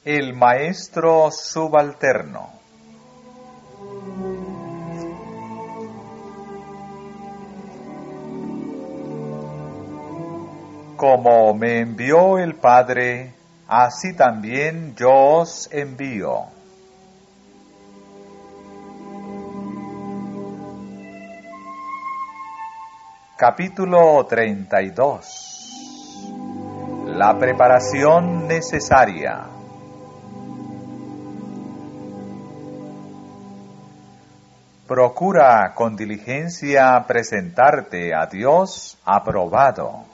El maestro subalterno. Como me envió el Padre, así también yo os envío. Capítulo 32. La preparación necesaria. Procura con diligencia presentarte a Dios aprobado.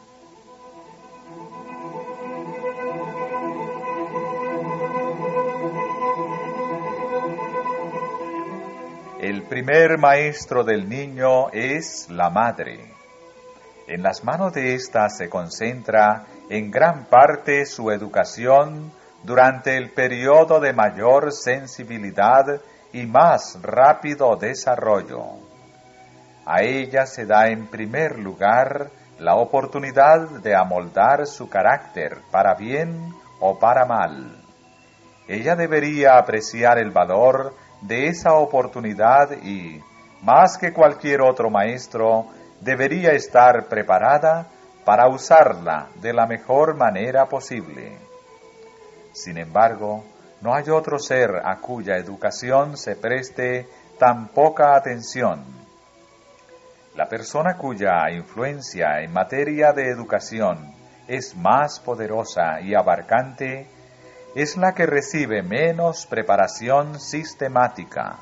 El primer maestro del niño es la madre. En las manos de ésta se concentra en gran parte su educación durante el periodo de mayor sensibilidad y más rápido desarrollo. A ella se da en primer lugar la oportunidad de amoldar su carácter para bien o para mal. Ella debería apreciar el valor de esa oportunidad y, más que cualquier otro maestro, debería estar preparada para usarla de la mejor manera posible. Sin embargo, no hay otro ser a cuya educación se preste tan poca atención. La persona cuya influencia en materia de educación es más poderosa y abarcante es la que recibe menos preparación sistemática.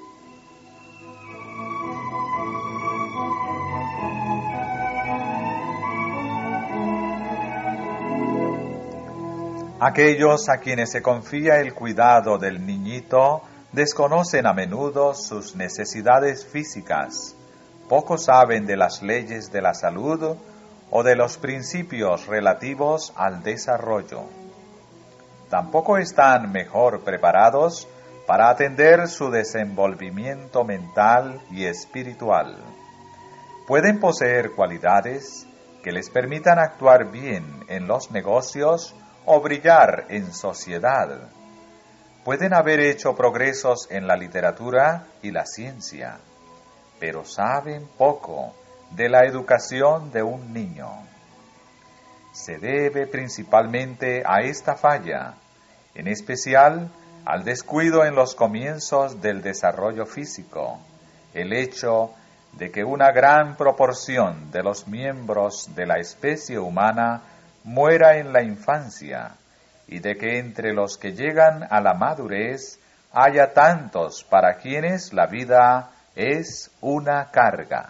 Aquellos a quienes se confía el cuidado del niñito desconocen a menudo sus necesidades físicas, poco saben de las leyes de la salud o de los principios relativos al desarrollo. Tampoco están mejor preparados para atender su desenvolvimiento mental y espiritual. Pueden poseer cualidades que les permitan actuar bien en los negocios o brillar en sociedad. Pueden haber hecho progresos en la literatura y la ciencia, pero saben poco de la educación de un niño. Se debe principalmente a esta falla, en especial al descuido en los comienzos del desarrollo físico, el hecho de que una gran proporción de los miembros de la especie humana muera en la infancia, y de que entre los que llegan a la madurez haya tantos para quienes la vida es una carga.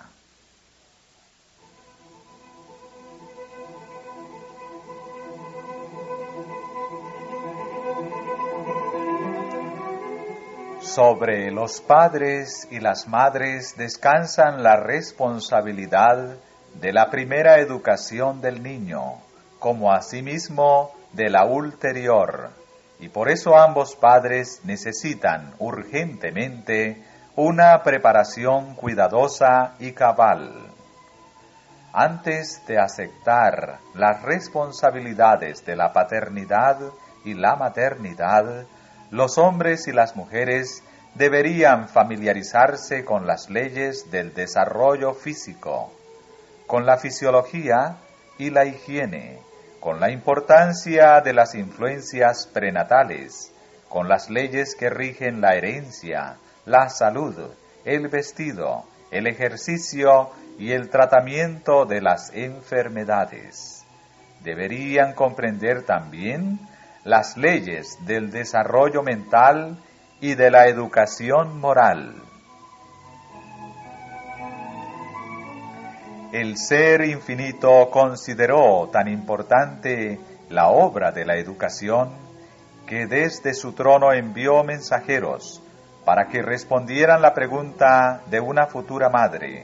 Sobre los padres y las madres descansan la responsabilidad de la primera educación del niño, como asimismo de la ulterior, y por eso ambos padres necesitan urgentemente una preparación cuidadosa y cabal. Antes de aceptar las responsabilidades de la paternidad y la maternidad, los hombres y las mujeres deberían familiarizarse con las leyes del desarrollo físico, con la fisiología y la higiene, con la importancia de las influencias prenatales, con las leyes que rigen la herencia, la salud, el vestido, el ejercicio y el tratamiento de las enfermedades. Deberían comprender también las leyes del desarrollo mental y de la educación moral. El Ser Infinito consideró tan importante la obra de la educación que desde su trono envió mensajeros para que respondieran la pregunta de una futura madre: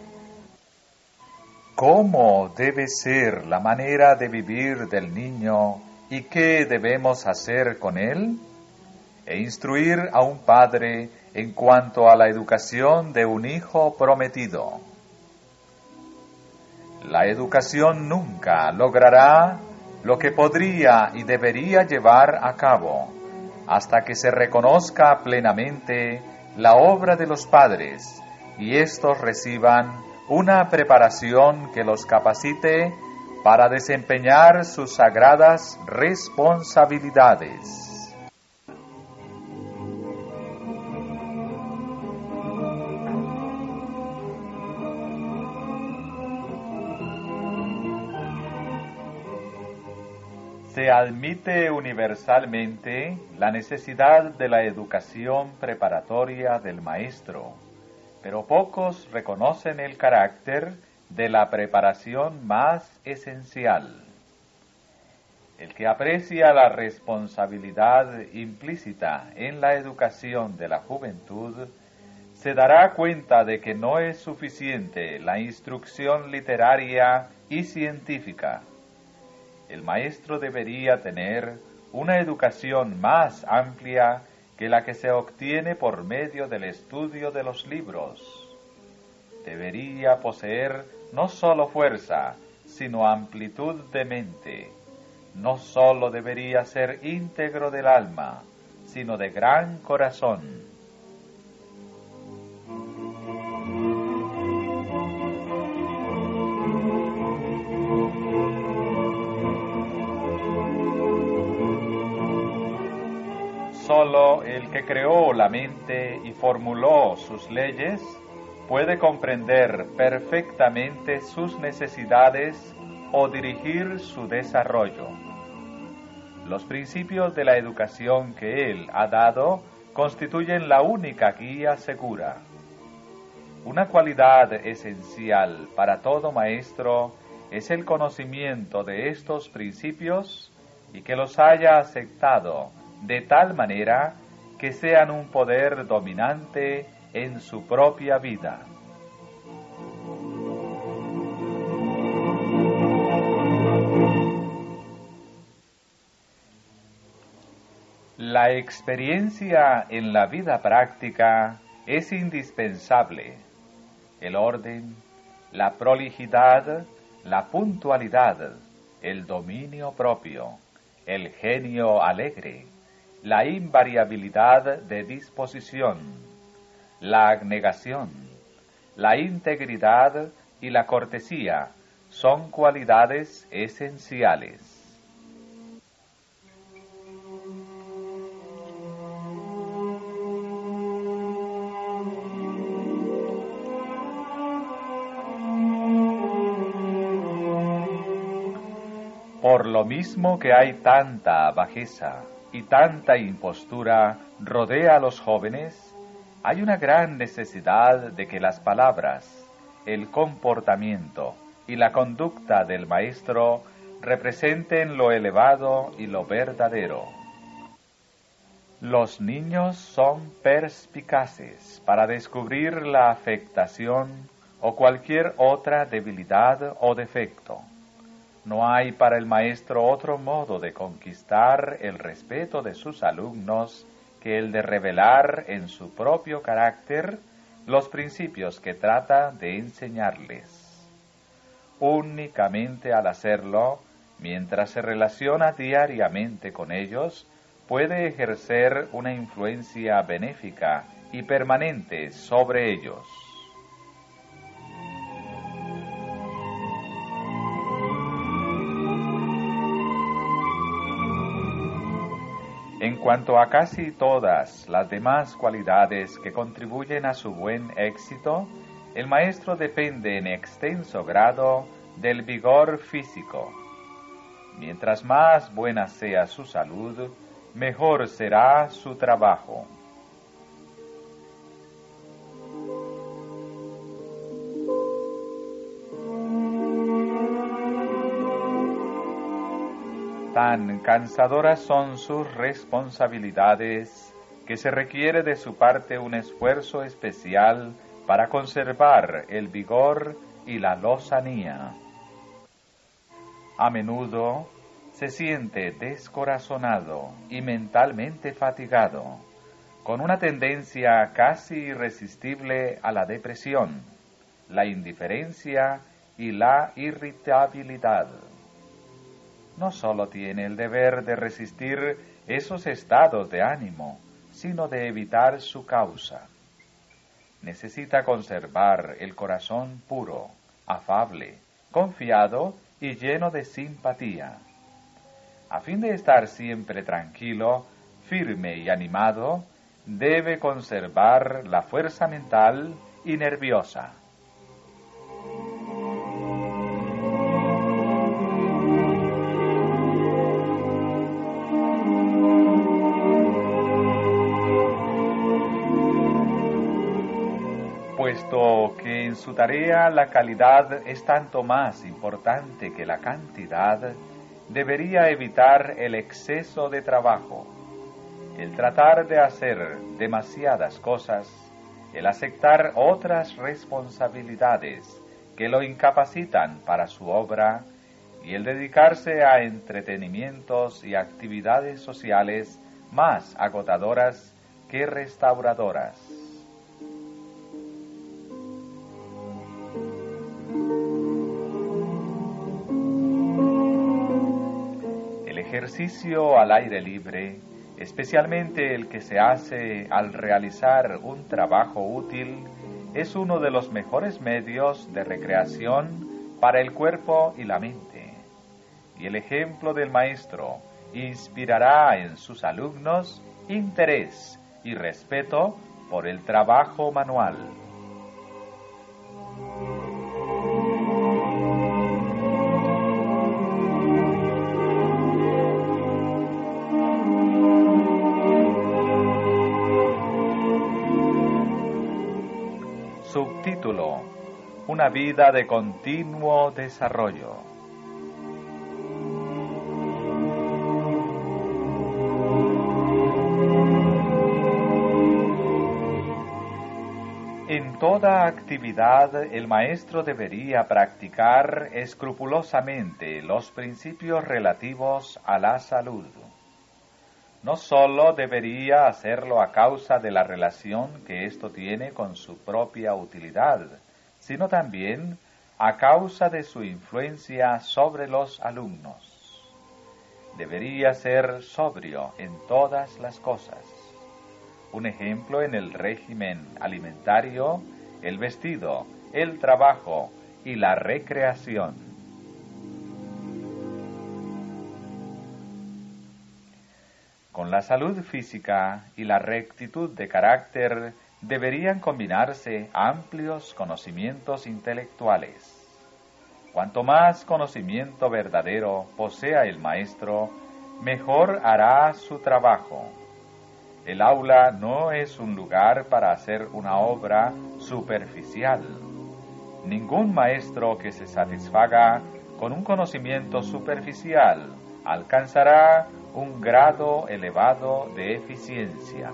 ¿cómo debe ser la manera de vivir del niño y qué debemos hacer con él? E instruir a un padre en cuanto a la educación de un hijo prometido. La educación nunca logrará lo que podría y debería llevar a cabo, hasta que se reconozca plenamente la obra de los padres y éstos reciban una preparación que los capacite para desempeñar sus sagradas responsabilidades. Se admite universalmente la necesidad de la educación preparatoria del maestro, pero pocos reconocen el carácter de la preparación más esencial. El que aprecia la responsabilidad implícita en la educación de la juventud se dará cuenta de que no es suficiente la instrucción literaria y científica. El maestro debería tener una educación más amplia que la que se obtiene por medio del estudio de los libros. Debería poseer no solo fuerza, sino amplitud de mente. No solo debería ser íntegro del alma, sino de gran corazón. Solo el que creó la mente y formuló sus leyes puede comprender perfectamente sus necesidades o dirigir su desarrollo. Los principios de la educación que él ha dado constituyen la única guía segura. Una cualidad esencial para todo maestro es el conocimiento de estos principios y que los haya aceptado de tal manera que sean un poder dominante en su propia vida. La experiencia en la vida práctica es indispensable. El orden, la prolijidad, la puntualidad, el dominio propio, el genio alegre, la invariabilidad de disposición, la abnegación, la integridad y la cortesía son cualidades esenciales. Por lo mismo que hay tanta bajeza y tanta impostura rodea a los jóvenes, hay una gran necesidad de que las palabras, el comportamiento y la conducta del maestro representen lo elevado y lo verdadero. Los niños son perspicaces para descubrir la afectación o cualquier otra debilidad o defecto. No hay para el maestro otro modo de conquistar el respeto de sus alumnos que el de revelar en su propio carácter los principios que trata de enseñarles. Únicamente al hacerlo, mientras se relaciona diariamente con ellos, puede ejercer una influencia benéfica y permanente sobre ellos. En cuanto a casi todas las demás cualidades que contribuyen a su buen éxito, el maestro depende en extenso grado del vigor físico. Mientras más buena sea su salud, mejor será su trabajo. Tan cansadoras son sus responsabilidades que se requiere de su parte un esfuerzo especial para conservar el vigor y la lozanía. A menudo se siente descorazonado y mentalmente fatigado, con una tendencia casi irresistible a la depresión, la indiferencia y la irritabilidad. No solo tiene el deber de resistir esos estados de ánimo, sino de evitar su causa. Necesita conservar el corazón puro, afable, confiado y lleno de simpatía. A fin de estar siempre tranquilo, firme y animado, debe conservar la fuerza mental y nerviosa. Puesto que en su tarea la calidad es tanto más importante que la cantidad, debería evitar el exceso de trabajo, el tratar de hacer demasiadas cosas, el aceptar otras responsabilidades que lo incapacitan para su obra y el dedicarse a entretenimientos y actividades sociales más agotadoras que restauradoras. El ejercicio al aire libre, especialmente el que se hace al realizar un trabajo útil, es uno de los mejores medios de recreación para el cuerpo y la mente. Y el ejemplo del maestro inspirará en sus alumnos interés y respeto por el trabajo manual. Subtítulo: Una vida de continuo desarrollo. En toda actividad, el maestro debería practicar escrupulosamente los principios relativos a la salud. No sólo debería hacerlo a causa de la relación que esto tiene con su propia utilidad, sino también a causa de su influencia sobre los alumnos. Debería ser sobrio en todas las cosas. Un ejemplo en el régimen alimentario, el vestido, el trabajo y la recreación. Con la salud física y la rectitud de carácter deberían combinarse amplios conocimientos intelectuales. Cuanto más conocimiento verdadero posea el maestro, mejor hará su trabajo. El aula no es un lugar para hacer una obra superficial. Ningún maestro que se satisfaga con un conocimiento superficial alcanzará un grado elevado de eficiencia.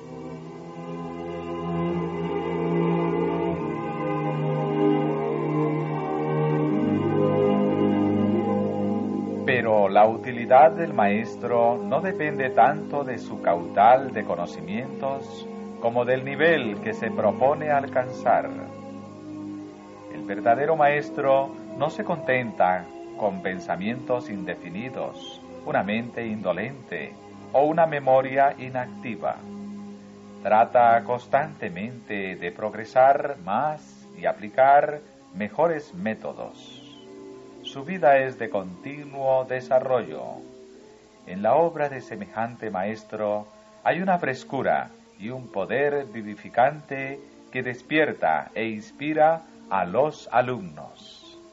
Pero la utilidad del maestro no depende tanto de su caudal de conocimientos como del nivel que se propone alcanzar. El verdadero maestro no se contenta con pensamientos indefinidos, una mente indolente o una memoria inactiva. Trata constantemente de progresar más y aplicar mejores métodos. Su vida es de continuo desarrollo. En la obra de semejante maestro hay una frescura y un poder vivificante que despierta e inspira a los alumnos.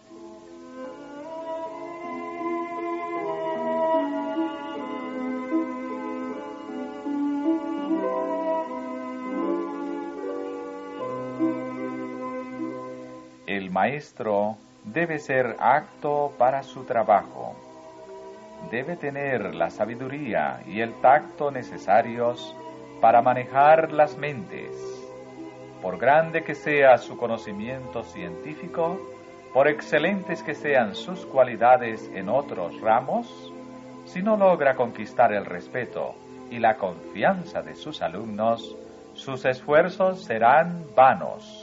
El maestro debe ser apto para su trabajo. Debe tener la sabiduría y el tacto necesarios para manejar las mentes. Por grande que sea su conocimiento científico, por excelentes que sean sus cualidades en otros ramos, si no logra conquistar el respeto y la confianza de sus alumnos, sus esfuerzos serán vanos.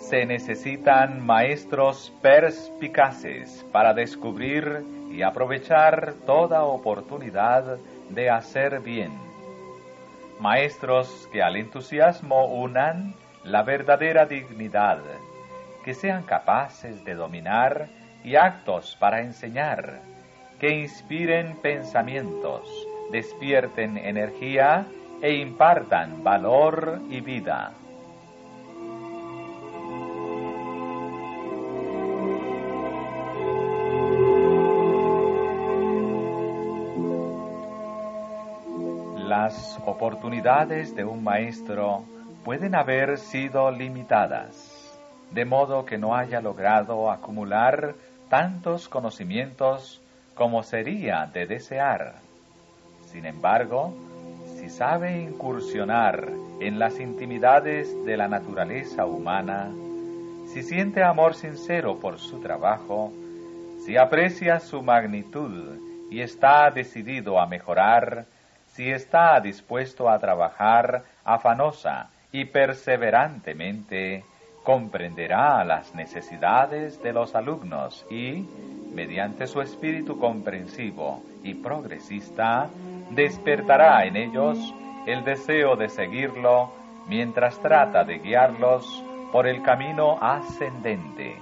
Se necesitan maestros perspicaces para descubrir y aprovechar toda oportunidad de hacer bien. Maestros que al entusiasmo unan la verdadera dignidad, que sean capaces de dominar y actos para enseñar, que inspiren pensamientos, despierten energía e impartan valor y vida. Las oportunidades de un maestro pueden haber sido limitadas, de modo que no haya logrado acumular tantos conocimientos como sería de desear. Sin embargo, si sabe incursionar en las intimidades de la naturaleza humana, si siente amor sincero por su trabajo, si aprecia su magnitud y está decidido a mejorar, si está dispuesto a trabajar afanosa y perseverantemente, comprenderá las necesidades de los alumnos y, mediante su espíritu comprensivo y progresista, despertará en ellos el deseo de seguirlo mientras trata de guiarlos por el camino ascendente.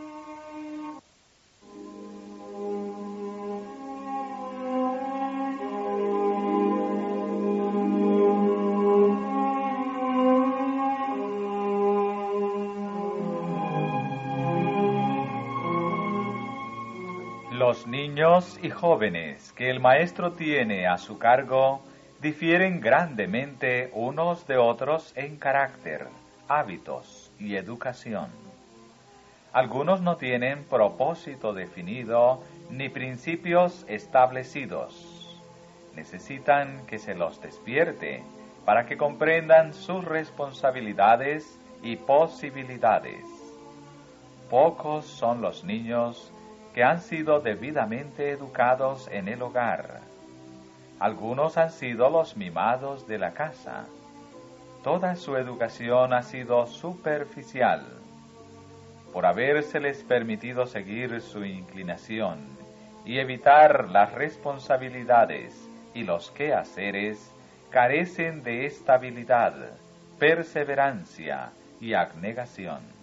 Los niños y jóvenes que el maestro tiene a su cargo difieren grandemente unos de otros en carácter, hábitos y educación. Algunos no tienen propósito definido ni principios establecidos. Necesitan que se los despierte para que comprendan sus responsabilidades y posibilidades. Pocos son los niños que han sido debidamente educados en el hogar. Algunos han sido los mimados de la casa. Toda su educación ha sido superficial. Por habérseles permitido seguir su inclinación y evitar las responsabilidades y los quehaceres, carecen de estabilidad, perseverancia y abnegación.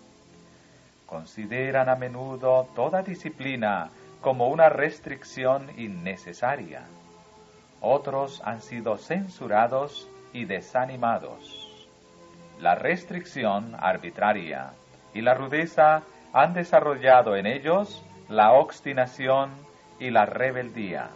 Consideran a menudo toda disciplina como una restricción innecesaria. Otros han sido censurados y desanimados. La restricción arbitraria y la rudeza han desarrollado en ellos la obstinación y la rebeldía.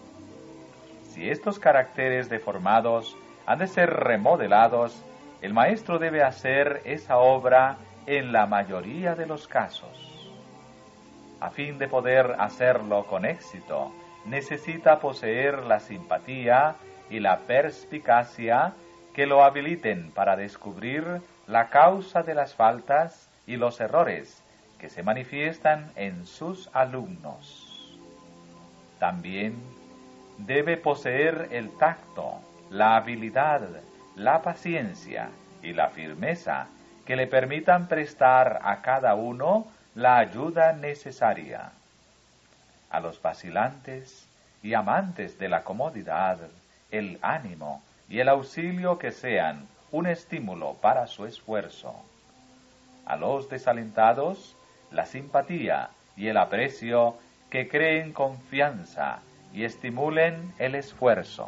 Si estos caracteres deformados han de ser remodelados, el maestro debe hacer esa obra en la mayoría de los casos. A fin de poder hacerlo con éxito, necesita poseer la simpatía y la perspicacia que lo habiliten para descubrir la causa de las faltas y los errores que se manifiestan en sus alumnos. También debe poseer el tacto, la habilidad, la paciencia y la firmeza que le permitan prestar a cada uno la ayuda necesaria. A los vacilantes y amantes de la comodidad, el ánimo y el auxilio que sean un estímulo para su esfuerzo. A los desalentados, la simpatía y el aprecio que creen confianza y estimulen el esfuerzo.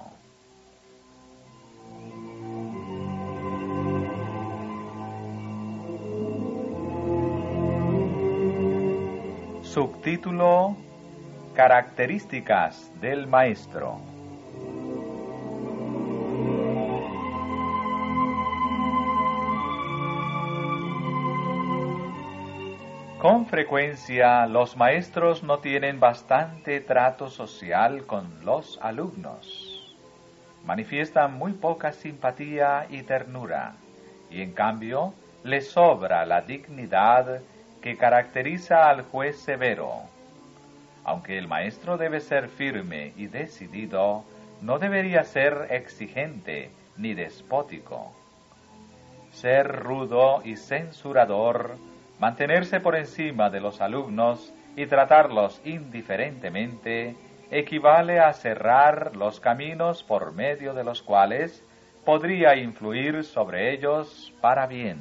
Subtítulo: Características del maestro. Con frecuencia, los maestros no tienen bastante trato social con los alumnos. Manifiestan muy poca simpatía y ternura, y en cambio les sobra la dignidad que caracteriza al juez severo. Aunque el maestro debe ser firme y decidido, no debería ser exigente ni despótico. ser rudo y censurador, mantenerse por encima de los alumnos y tratarlos indiferentemente, equivale a cerrar los caminos por medio de los cuales podría influir sobre ellos para bien.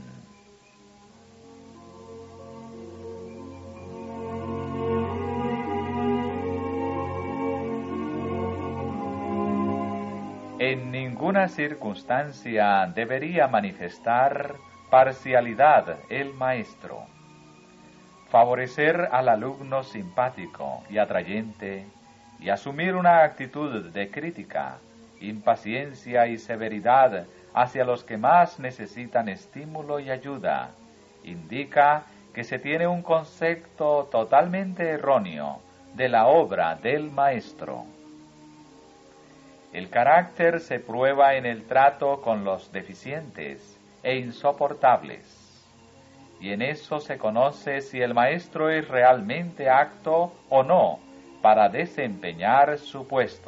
En ninguna circunstancia debería manifestar parcialidad el maestro. Favorecer al alumno simpático y atrayente y asumir una actitud de crítica, impaciencia y severidad hacia los que más necesitan estímulo y ayuda, indica que se tiene un concepto totalmente erróneo de la obra del maestro. El carácter se prueba en el trato con los deficientes e insoportables, y en eso se conoce si el maestro es realmente apto o no para desempeñar su puesto.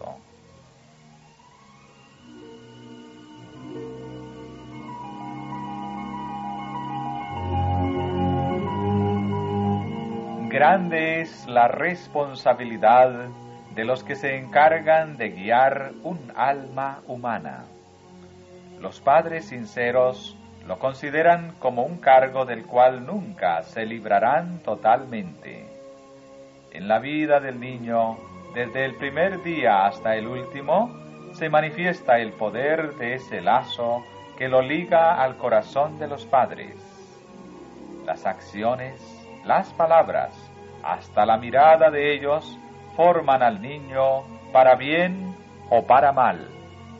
Grande es la responsabilidad de los que se encargan de guiar un alma humana. Los padres sinceros lo consideran como un cargo del cual nunca se librarán totalmente. En la vida del niño, desde el primer día hasta el último, se manifiesta el poder de ese lazo que lo liga al corazón de los padres. Las acciones, las palabras, hasta la mirada de ellos, forman al niño para bien o para mal.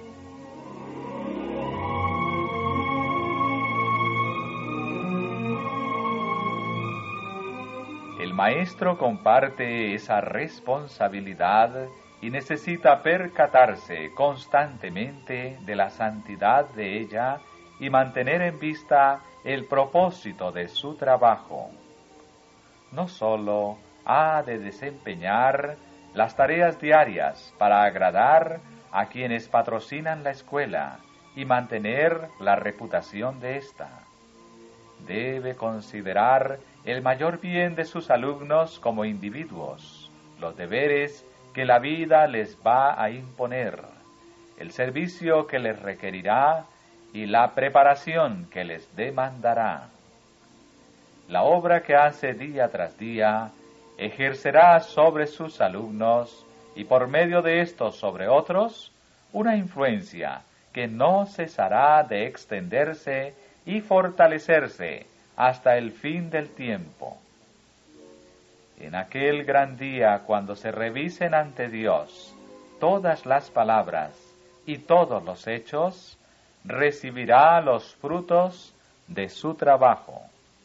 El maestro comparte esa responsabilidad y necesita percatarse constantemente de la santidad de ella y mantener en vista el propósito de su trabajo. No sólo ha de desempeñar las tareas diarias para agradar a quienes patrocinan la escuela y mantener la reputación de ésta. Debe considerar el mayor bien de sus alumnos como individuos, los deberes que la vida les va a imponer, el servicio que les requerirá y la preparación que les demandará. La obra que hace día tras día ejercerá sobre sus alumnos y por medio de estos sobre otros una influencia que no cesará de extenderse y fortalecerse hasta el fin del tiempo. En aquel gran día, cuando se revisen ante Dios todas las palabras y todos los hechos, recibirá los frutos de su trabajo.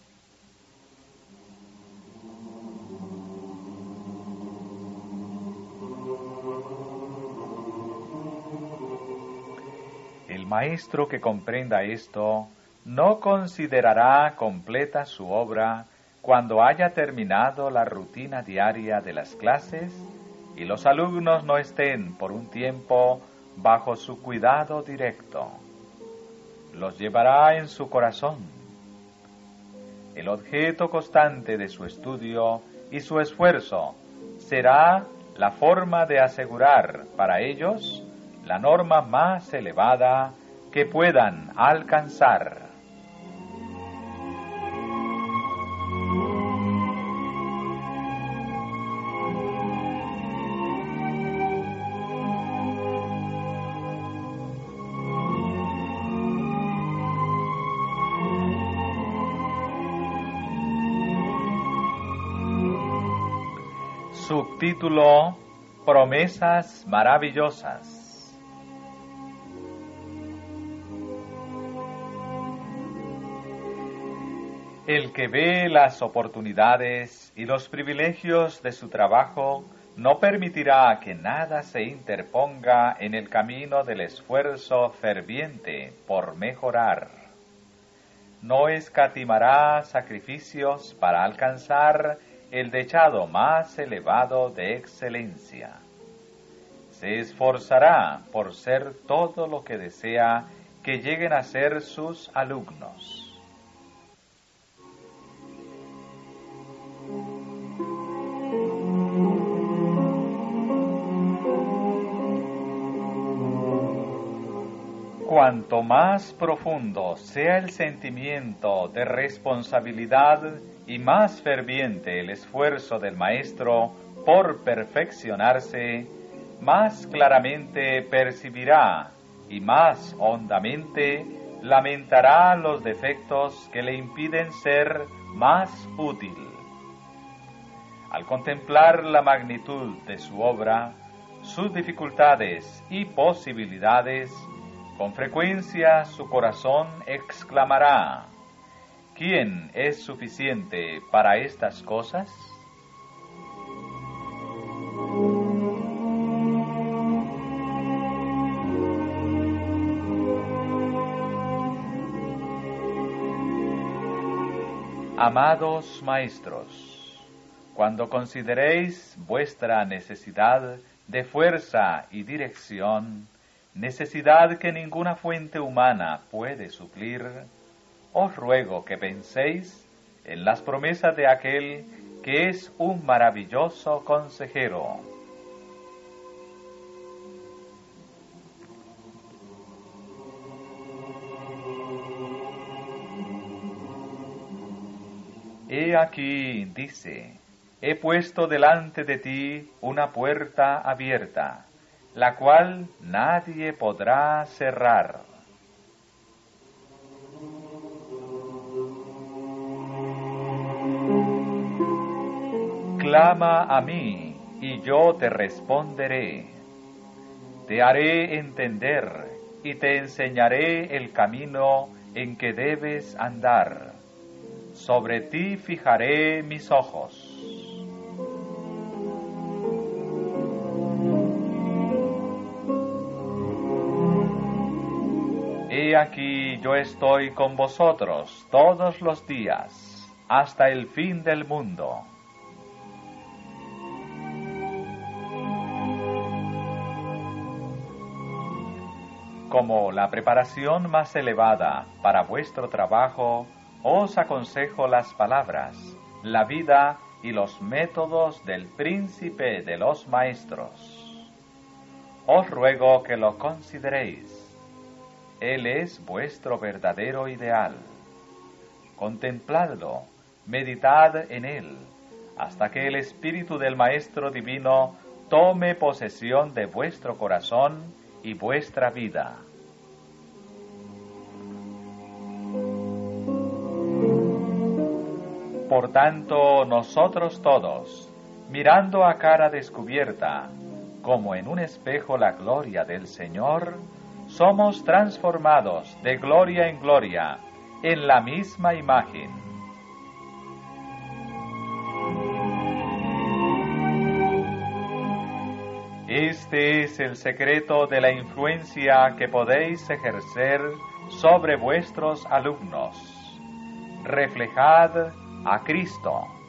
El maestro que comprenda esto no considerará completa su obra cuando haya terminado la rutina diaria de las clases y los alumnos no estén por un tiempo bajo su cuidado directo. Los llevará en su corazón. El objeto constante de su estudio y su esfuerzo será la forma de asegurar para ellos la norma más elevada que puedan alcanzar. Subtítulo: Promesas maravillosas. El que ve las oportunidades y los privilegios de su trabajo no permitirá que nada se interponga en el camino del esfuerzo ferviente por mejorar. No escatimará sacrificios para alcanzar el dechado más elevado de excelencia. Se esforzará por ser todo lo que desea que lleguen a ser sus alumnos. Cuanto más profundo sea el sentimiento de responsabilidad y más ferviente el esfuerzo del maestro por perfeccionarse, más claramente percibirá y más hondamente lamentará los defectos que le impiden ser más útil. Al contemplar la magnitud de su obra, sus dificultades y posibilidades, con frecuencia su corazón exclamará: ¿quién es suficiente para estas cosas? Amados maestros, cuando consideréis vuestra necesidad de fuerza y dirección, necesidad que ninguna fuente humana puede suplir, os ruego que penséis en las promesas de aquel que es un maravilloso consejero. He aquí, dice, he puesto delante de ti una puerta abierta, la cual nadie podrá cerrar. Clama a mí, y yo te responderé. Te haré entender, y te enseñaré el camino en que debes andar. Sobre ti fijaré mis ojos. He aquí yo estoy con vosotros todos los días, hasta el fin del mundo. Como la preparación más elevada para vuestro trabajo, os aconsejo las palabras, la vida y los métodos del príncipe de los maestros. Os ruego que lo consideréis. Él es vuestro verdadero ideal. Contempladlo, meditad en él, hasta que el Espíritu del Maestro Divino tome posesión de vuestro corazón y vuestra vida. Por tanto, nosotros todos, mirando a cara descubierta, como en un espejo la gloria del Señor, somos transformados de gloria en gloria en la misma imagen. Este es el secreto de la influencia que podéis ejercer sobre vuestros alumnos. Reflejad a Cristo.